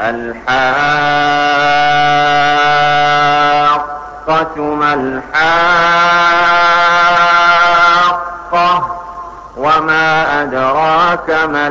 الحاقة ما الحاقة وما أدراك ما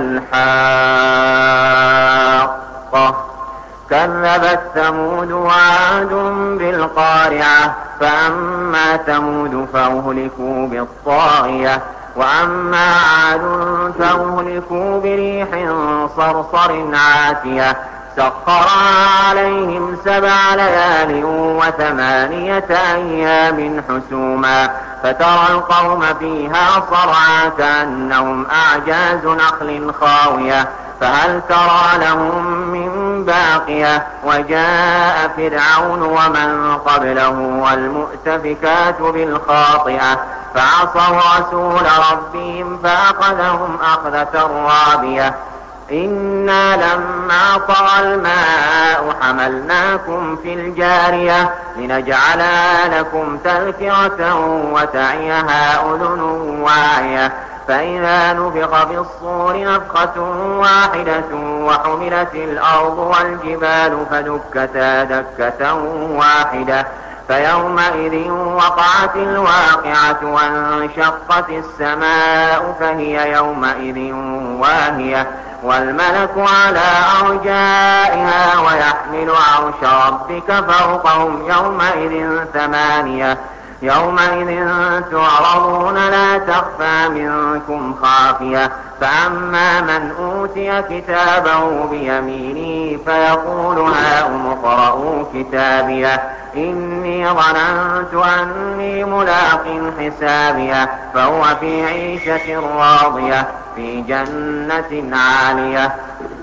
الحاقة كذبت ثمود وعاد بالقارعة فأما ثمود فأهلكوا بالطاغية وأما عاد فأهلكوا بريح صرصر عاتية سخرها عليهم 7 ليال و8 أيام حسوما فترى القوم فيها صرعى كأنهم أعجاز نخل خاوية فهل ترى لهم من باقية وجاء فرعون ومن قبله والمؤتفكات بالخاطئة فعصوا رسول ربهم فأخذهم أخذة رابية إنا لما طغى الماء حملناكم في الجارية لنجعلها لكم تذكرة وتعيها أذن واعية فإذا نفخ في الصور نفخة واحدة وحملت الأرض والجبال فدكتا دكة واحدة فيومئذ وقعت الواقعة وانشقت السماء فهي يومئذ واهية والملك على أرجائها ويحمل عرش ربك فوقهم يومئذ 8 يومئذ تعرضون لا تخفى منكم خافية فأما من أوتي كتابه بيمينه فيقول هاؤم اقرءوا كتابيه إني ظننت أني ملاق حسابيه فهو في عيشة راضية في جنة عالية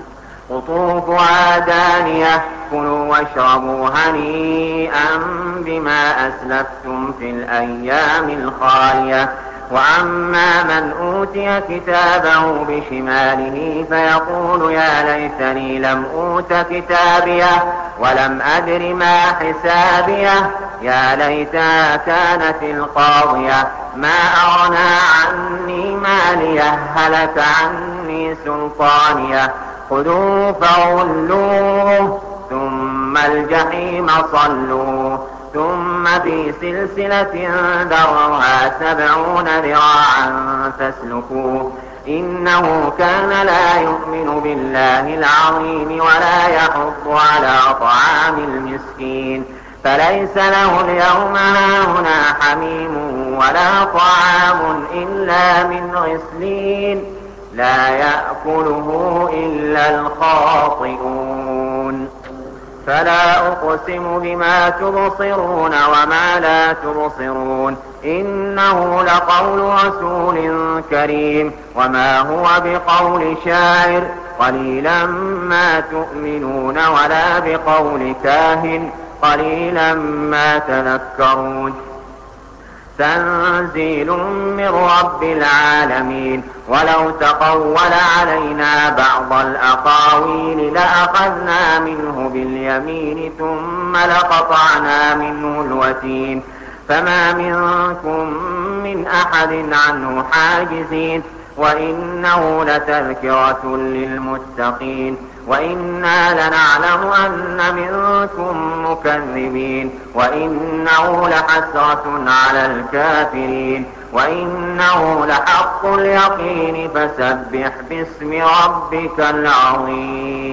قطوفها دانية كلوا واشربوا هنيئا بما أسلفتم في الأيام الخالية وأما من أوتي كتابه بشماله فيقول يا ليتني لم أوت كتابيه ولم أدر ما حسابيه يا ليتها كانت القاضية ما أغنى عني ماليه هلك عني سلطانيه خذوه فغلوه ثم الجحيم صلوه ثم في سلسلة ذرعها 70 ذراعا فاسلكوه إنه كان لا يؤمن بالله العظيم ولا يحض على طعام المسكين فليس له اليوم هاهنا حميم ولا طعام إلا من غسلين لا يأكله إلا الخاطئون فلا أقسم بما تبصرون وما لا تبصرون إنه لقول رسول كريم وما هو بقول شاعر قليلا ما تؤمنون ولا بقول كاهن قليلا ما تذكرون تنزيل من رب العالمين ولو تقول علينا بعض الأقاويل لأخذنا منه باليمين ثم لقطعنا منه الوتين فما منكم من أحد عنه حاجزين وإنه لتذكرة للمتقين وإنا لنعلم أن منكم مكذبين وإنه لحسرة على الكافرين وإنه لحق اليقين فسبح باسم ربك العظيم